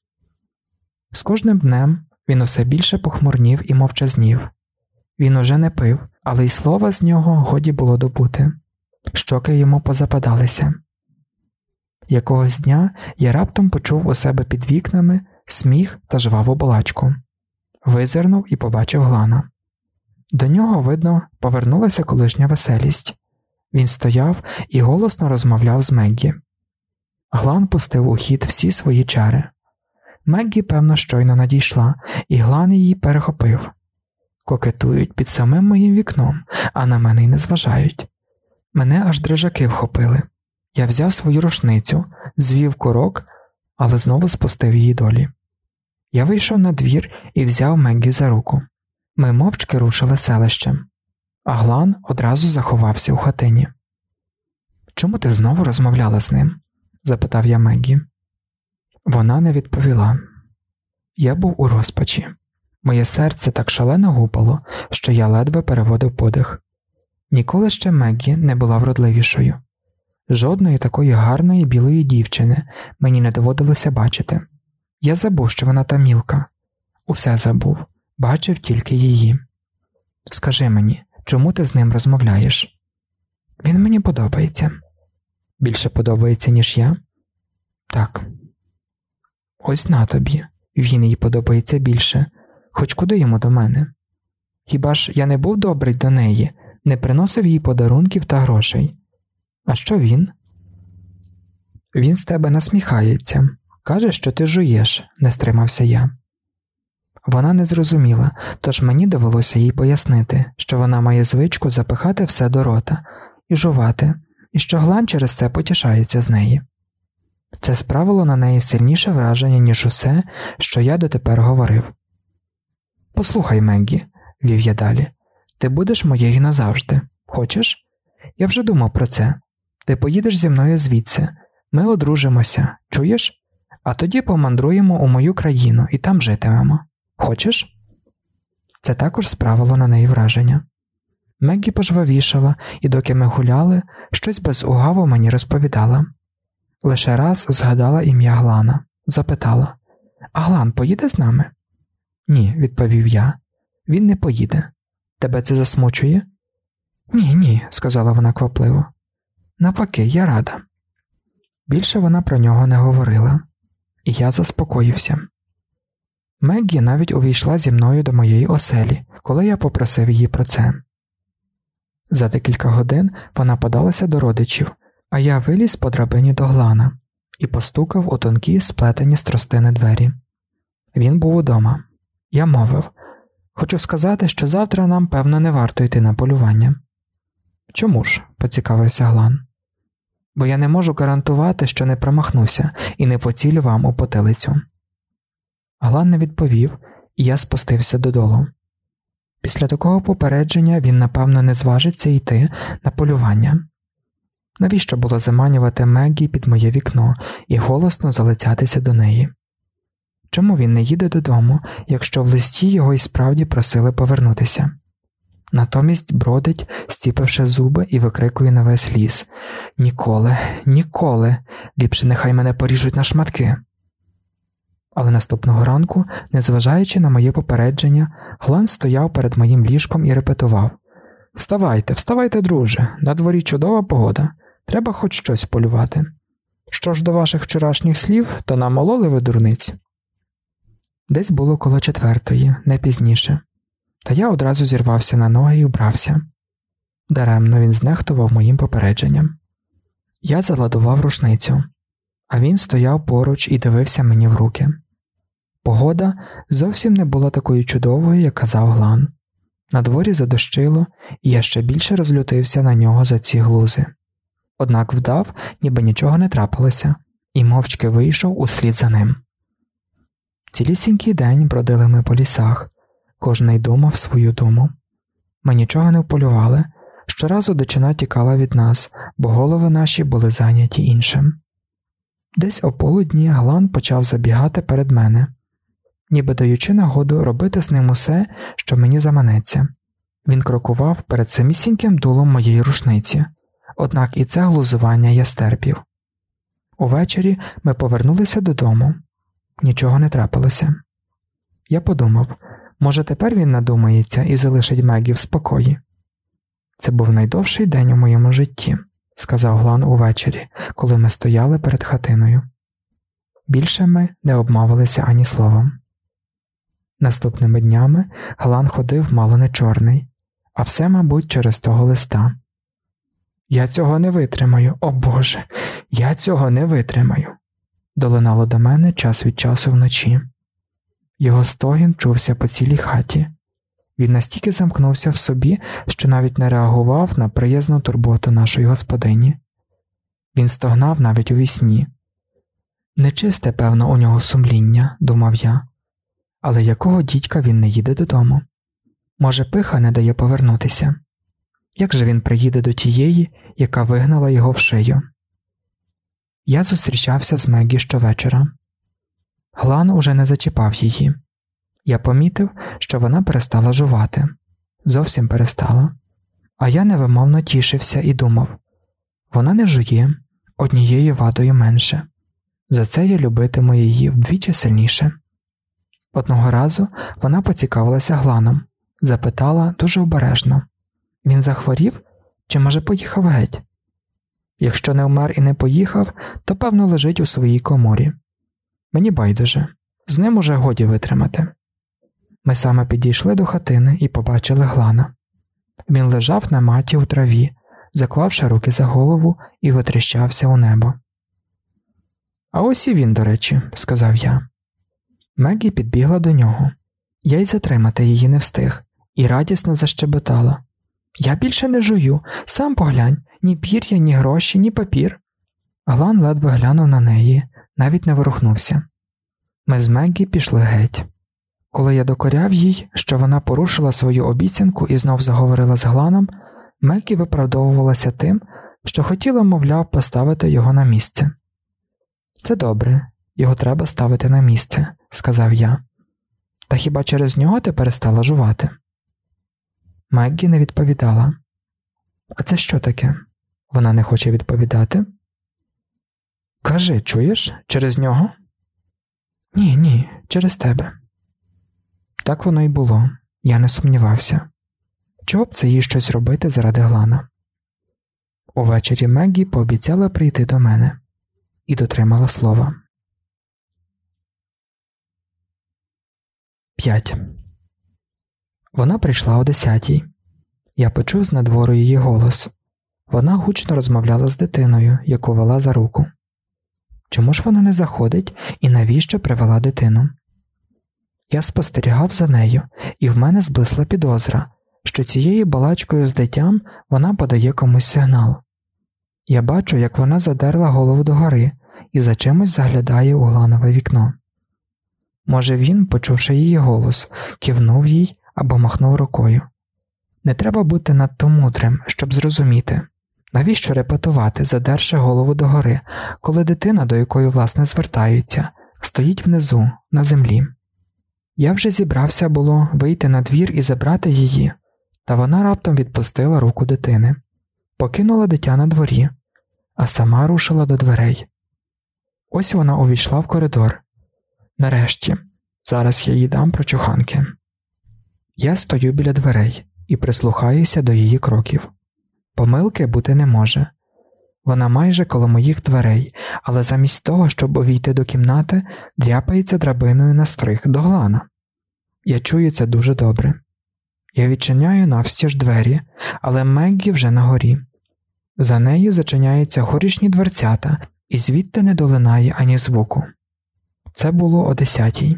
A: З кожним днем він усе більше похмурнів і мовчазнів. Він уже не пив, але й слова з нього годі було добути. Щоки йому позападалися. Якогось дня я раптом почув у себе під вікнами сміх та жваву балачку. Визирнув і побачив Глана. До нього, видно, повернулася колишня веселість. Він стояв і голосно розмовляв з Меггі. Глан пустив у хід всі свої чари. Меггі, певно, щойно надійшла, і Глан її перехопив. Кокетують під самим моїм вікном, а на мене й не зважають. Мене аж дрижаки вхопили. Я взяв свою рушницю, звів курок, але знову спустив її долі. Я вийшов на двір і взяв Меггі за руку. Ми мовчки рушили селищем, а Глан одразу заховався у хатині. «Чому ти знову розмовляла з ним?» – запитав я Меггі. Вона не відповіла. Я був у розпачі. Моє серце так шалено гупало, що я ледве переводив подих. Ніколи ще Меггі не була вродливішою. Жодної такої гарної білої дівчини мені не доводилося бачити. Я забув, що вона тамілка. Усе забув, бачив тільки її. «Скажи мені, чому ти з ним розмовляєш?» «Він мені подобається». «Більше подобається, ніж я?» «Так». «Ось на тобі, він їй подобається більше, хоч куди йому до мене? Хіба ж я не був добрий до неї, не приносив їй подарунків та грошей? А що він?» «Він з тебе насміхається, каже, що ти жуєш», – не стримався я. Вона не зрозуміла, тож мені довелося їй пояснити, що вона має звичку запихати все до рота і жувати, і що Глан через це потішається з неї. Це справило на неї сильніше враження, ніж усе, що я дотепер говорив. «Послухай, Меггі», – вів я далі, – «ти будеш моєю назавжди. Хочеш? Я вже думав про це. Ти поїдеш зі мною звідси, ми одружимося, чуєш? А тоді помандруємо у мою країну і там житимемо. Хочеш?» Це також справило на неї враження. Меггі пожвавішала, і доки ми гуляли, щось без угаву мені розповідала. Лише раз згадала ім'я Глана, запитала: «А Глан поїде з нами?» «Ні», – відповів я, – «він не поїде. Тебе це засмучує?» «Ні», – сказала вона квапливо. «Навпаки, я рада». Більше вона про нього не говорила, і я заспокоївся. Меггі навіть увійшла зі мною до моєї оселі, коли я попросив її про це. За декілька годин вона подалася до родичів, а я виліз по драбині до Глана і постукав у тонкі сплетені з тростини двері. Він був удома. Я мовив: «Хочу сказати, що завтра нам, певно, не варто йти на полювання». «Чому ж?» – поцікавився Глан. «Бо я не можу гарантувати, що не промахнуся і не поцілю вам у потилицю». Глан не відповів, і я спустився додолу. Після такого попередження він, напевно, не зважиться йти на полювання. Навіщо було заманювати Меггі під моє вікно і голосно залицятися до неї? Чому він не їде додому, якщо в листі його і справді просили повернутися? Натомість бродить, стіпивши зуби, і викрикує на весь ліс: «Ніколи, ніколи! Ліпше нехай мене поріжуть на шматки!» Але наступного ранку, незважаючи на моє попередження, Глан стояв перед моїм ліжком і репетував: «Вставайте, вставайте, друже, на дворі чудова погода, треба хоч щось полювати. Що ж до ваших вчорашніх слів, то намололи ви дурниць». Десь було коло 4:00, не пізніше, та я одразу зірвався на ноги і вбрався. Даремно він знехтував моїм попередженням. Я заладував рушницю, а він стояв поруч і дивився мені в руки. Погода зовсім не була такою чудовою, як казав Глан. На дворі задощило, і я ще більше розлютився на нього за ці глузи. Однак вдав, ніби нічого не трапилося, і мовчки вийшов услід за ним. Цілісінький день бродили ми по лісах, кожний думав свою думу. Ми нічого не вполювали, щоразу дичина тікала від нас, бо голови наші були зайняті іншим. Десь о полудні Глан почав забігати перед мене, ніби даючи нагоду робити з ним усе, що мені заманеться. Він крокував перед самісіньким дулом моєї рушниці, однак і це глузування я стерпів. Увечері ми повернулися додому. Нічого не трапилося. Я подумав, може тепер він надумається і залишить Меггі в спокої. «Це був найдовший день у моєму житті», – сказав Глан увечері, коли ми стояли перед хатиною. Більше ми не обмовилися ані словом. Наступними днями Глан ходив мало не чорний, а все, мабуть, через того листа. «Я цього не витримаю, о Боже, я цього не витримаю», – долинало до мене час від часу вночі. Його стогін чувся по цілій хаті. Він настільки замкнувся в собі, що навіть не реагував на приязну турботу нашої господині. Він стогнав навіть у вісні. Нечисте, певно, у нього сумління, думав я. Але якого дідька він не їде додому? Може, пиха не дає повернутися? Як же він приїде до тієї, яка вигнала його в шию? Я зустрічався з Меггі щовечора. Глан уже не зачіпав її. Я помітив, що вона перестала жувати. Зовсім перестала. А я невимовно тішився і думав: вона не жує, однією вадою менше. За це я любитиму її вдвічі сильніше. Одного разу вона поцікавилася Гланом, запитала дуже обережно: він захворів чи, може, поїхав геть? Якщо не вмер і не поїхав, то, певно, лежить у своїй коморі. Мені байдуже, з ним уже годі витримати. Ми саме підійшли до хатини і побачили Глана. Він лежав на маті у траві, заклавши руки за голову, і витріщався у небо. «А ось і він, до речі», – сказав я. Меггі підбігла до нього. Я й затримати її не встиг, і радісно защебетала: «Я більше не жую, сам поглянь, ні пір'я, ні гроші, ні папір». Глан ледве глянув на неї, навіть не ворухнувся. Ми з Меггі пішли геть. Коли я докоряв їй, що вона порушила свою обіцянку і знов заговорила з Гланом, Меггі виправдовувалася тим, що хотіла, мовляв, поставити його на місце. «Це добре, його треба ставити на місце», – сказав я. «Та хіба через нього ти перестала жувати?» Меггі не відповідала. «А це що таке? Вона не хоче відповідати?» «Кажи, чуєш, через нього?» Ні, через тебе». Так воно й було, я не сумнівався. Чого б це їй щось робити заради Глана? Увечері Меггі пообіцяла прийти до мене і дотримала слова. 5. Вона прийшла о 10:00. Я почув знадвору її голос. Вона гучно розмовляла з дитиною, яку вела за руку. Чому ж вона не заходить і навіщо привела дитину? Я спостерігав за нею, і в мене зблисла підозра, що цією балачкою з дитям вона подає комусь сигнал. Я бачу, як вона задерла голову догори і за чимось заглядає у Гланове вікно. Може він, почувши її голос, кивнув їй або махнув рукою. Не треба бути надто мудрим, щоб зрозуміти, навіщо репетувати, задерши голову догори, коли дитина, до якої власне звертаються, стоїть внизу, на землі. Я вже зібрався було вийти на двір і забрати її, та вона раптом відпустила руку дитини, покинула дитя на дворі, а сама рушила до дверей. Ось вона увійшла в коридор. Нарешті, зараз я їй дам прочуханки. Я стою біля дверей і прислухаюся до її кроків. Помилки бути не може. Вона майже коло моїх дверей, але замість того, щоб увійти до кімнати, дряпається драбиною на стриг до Глана. Я чую це дуже добре. Я відчиняю навстіж двері, але Меггі вже на горі. За нею зачиняються горішні дверцята, і звідти не долинає ані звуку. Це було о 10:00.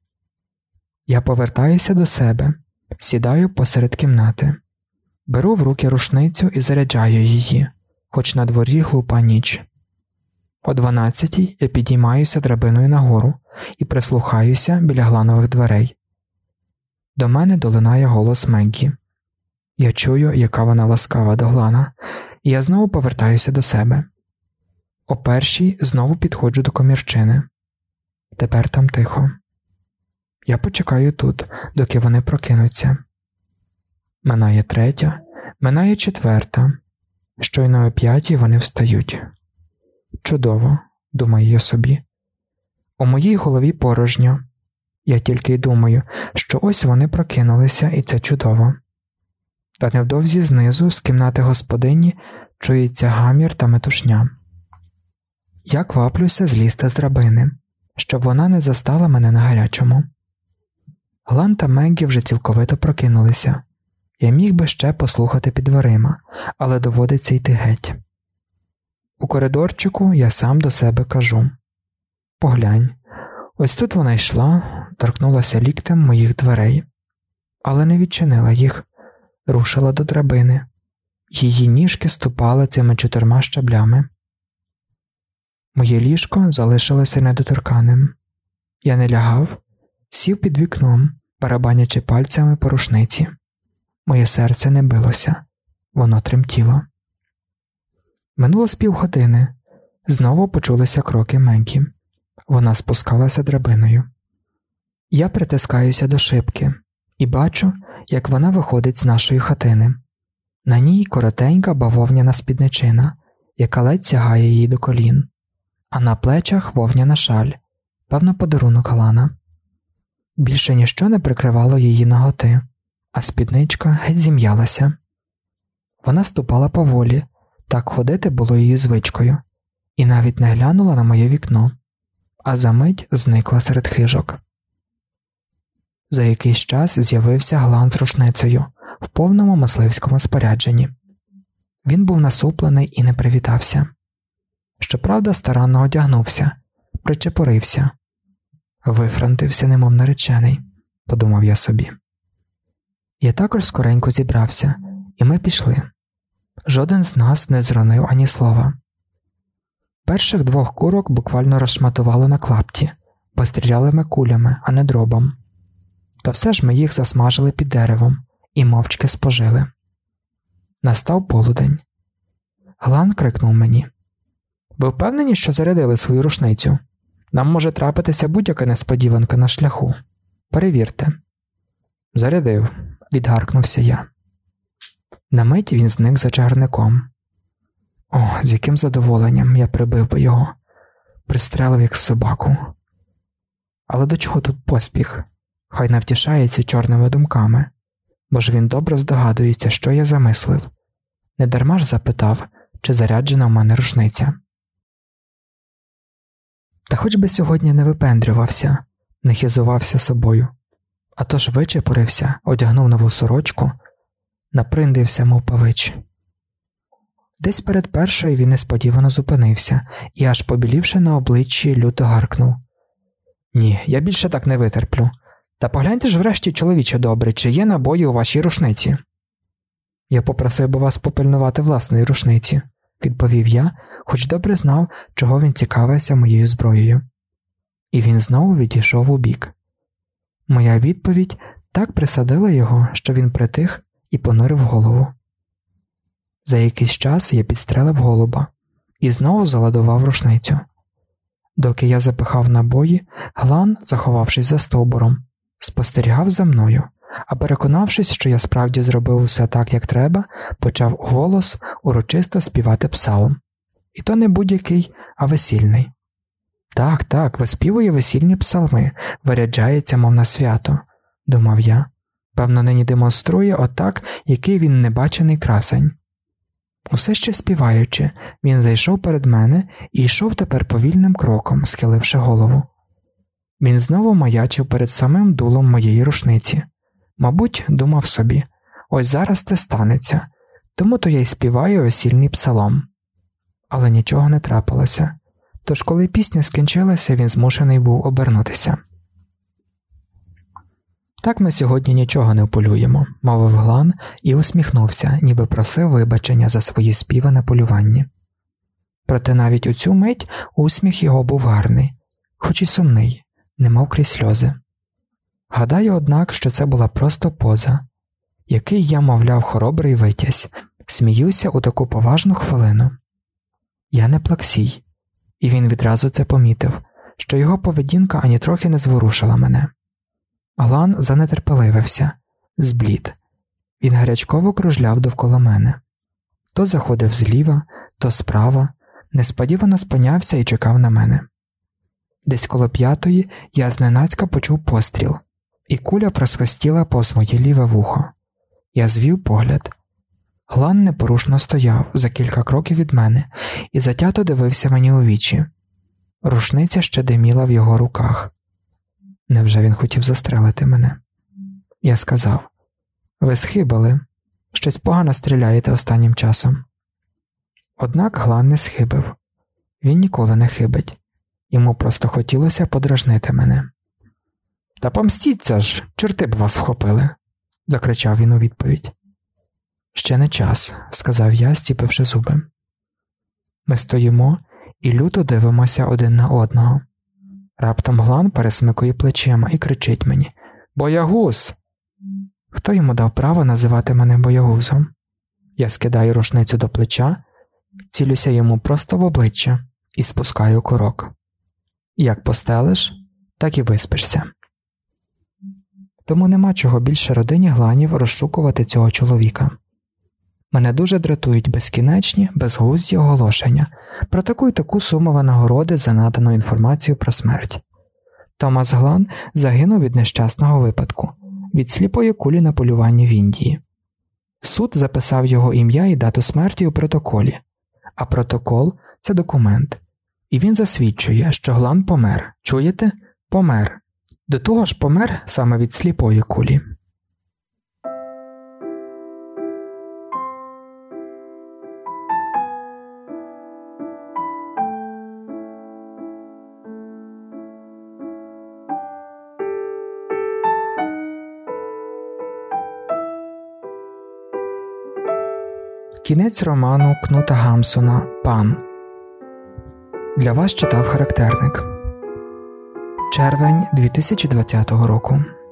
A: Я повертаюся до себе, сідаю посеред кімнати. Беру в руки рушницю і заряджаю її, хоч на дворі глупа ніч. О 12:00 я підіймаюся драбиною нагору і прислухаюся біля Гланових дверей. До мене долинає голос Меггі. Я чую, яка вона ласкава до Глана, і я знову повертаюся до себе. О 1:00 знову підходжу до комірчини. Тепер там тихо. Я почекаю тут, доки вони прокинуться. Минає 3:00, минає 4:00. Щойно о 5:00 вони встають. Чудово, думаю я собі. У моїй голові порожньо. Я тільки й думаю, що ось вони прокинулися, і це чудово. Та невдовзі знизу, з кімнати господині, чується гамір та метушня. Я кваплюся злізти з драбини, щоб вона не застала мене на гарячому. Глан та Меггі вже цілковито прокинулися. Я міг би ще послухати під дверима, але доводиться йти геть. У коридорчику я сам до себе кажу: поглянь, ось тут вона йшла, торкнулася ліктем моїх дверей, але не відчинила їх, рушила до драбини. Її ніжки ступали цими 4 щаблями. Моє ліжко залишилося недоторканим. Я не лягав, сів під вікном, барабанячи пальцями по рушниці. Моє серце не билося, воно тремтіло. Минуло з півгодини. Знову почулися кроки Меггі. Вона спускалася драбиною. Я притискаюся до шибки і бачу, як вона виходить з нашої хатини. На ній коротенька бавовняна спідничина, яка ледь сягає їй до колін, а на плечах вовняна шаль, певно, подарунок Глана. Більше ніщо не прикривало її наготи, а спідничка геть зім'ялася. Вона ступала поволі, так ходити було її звичкою, і навіть не глянула на моє вікно, а за мить зникла серед хижок. За якийсь час з'явився Глан з рушницею в повному мисливському спорядженні. Він був насуплений і не привітався. Щоправда, старанно одягнувся, причепурився. Вифрантився, немов наречений, подумав я собі. Я також скоренько зібрався, і ми пішли. Жоден з нас не зронив ані слова. Перших 2 курок буквально розшматувало на клапті, бо стріляли ми кулями, а не дробом. Та все ж ми їх засмажили під деревом і мовчки спожили. Настав полудень. Глан крикнув мені: «Ви впевнені, що зарядили свою рушницю? Нам може трапитися будь-яка несподіванка на шляху. Перевірте». «Зарядив», – відгаркнувся я. На мить він зник за чагарником. О, з яким задоволенням я прибив би його, пристрелив як собаку. Але до чого тут поспіх? Хай не втішається чорними думками, бо ж він добре здогадується, що я замислив. Недарма ж запитав, чи заряджена в мене рушниця. Та хоч би сьогодні не випендрювався, не хизувався собою. А тож вичепурився, одягнув нову сорочку, наприндився, мов павич. Десь перед першою він несподівано зупинився і, аж побілівши на обличчі, люто гаркнув: «Ні, я більше так не витерплю. Та погляньте ж врешті, чоловіче добрий, чи є набої у вашій рушниці?» «Я попросив би вас попильнувати власної рушниці», – відповів я, хоч добре знав, чого він цікавився моєю зброєю. І він знову відійшов убік. Моя відповідь так присадила його, що він притих і понурив голову. За якийсь час я підстрелив голуба і знову заладував рушницю. Доки я запихав набої, Глан, заховавшись за стовбуром, спостерігав за мною, а переконавшись, що я справді зробив усе так, як треба, почав голос урочисто співати псалом. І то не будь-який, а весільний. Так, виспівує весільні псалми, виряджається, мов на свято, думав я. Певно, нині демонструє отак, який він небачений красень. Усе ще співаючи, він зайшов перед мене і йшов тепер повільним кроком, схиливши голову. Він знову маячив перед самим дулом моєї рушниці. Мабуть, думав собі: ось зараз це станеться, тому-то я й співаю весільний псалом. Але нічого не трапилося, тож коли пісня скінчилася, він змушений був обернутися. «Так ми сьогодні нічого не вполюємо», – мовив Глан і усміхнувся, ніби просив вибачення за свої співи на полюванні. Проте навіть у цю мить усміх його був гарний, хоч і сумний, немов крізь сльози. Гадаю, однак, що це була просто поза, який я, мовляв, хоробрий витязь, сміюся у таку поважну хвилину. Я не Плаксій, і він відразу це помітив, що його поведінка ані трохи не зворушила мене. Глан занетерпеливився, зблід. Він гарячково кружляв довкола мене. То заходив зліва, то справа, несподівано спинявся і чекав на мене. Десь коло 5-ї я зненацька почув постріл, і куля просвистіла повз моє ліве вухо. Я звів погляд. Глан непорушно стояв за кілька кроків від мене і затято дивився мені у вічі. Рушниця ще диміла в його руках. Невже він хотів застрелити мене? Я сказав: «Ви схибили. Щось погано стріляєте останнім часом». Однак Глан не схибив. Він ніколи не хибить. Йому просто хотілося подражнити мене. «Та помстіться ж, чорти б вас вхопили!» – закричав він у відповідь. «Ще не час», – сказав я, зціпивши зуби. Ми стоїмо і люто дивимося один на одного. Раптом Глан пересмикує плечима і кричить мені: «Боягуз!» Хто йому дав право називати мене боягузом? Я скидаю рушницю до плеча, цілюся йому просто в обличчя і спускаю курок. Як постелиш, так і виспишся. Тому нема чого більше родині Гланів розшукувати цього чоловіка. Мене дуже дратують безкінечні, безглузді оголошення про таку й таку суму винагороди за надану інформацію про смерть. Томас Глан загинув від нещасного випадку, від сліпої кулі на полюванні в Індії. Суд записав його ім'я і дату смерті у протоколі, а протокол – це документ. І він засвідчує, що Глан помер. Чуєте? Помер. До того ж помер саме від сліпої кулі. Кінець роману Кнута Гамсуна «Пан». Для вас читав Характерник. Червень 2020 року.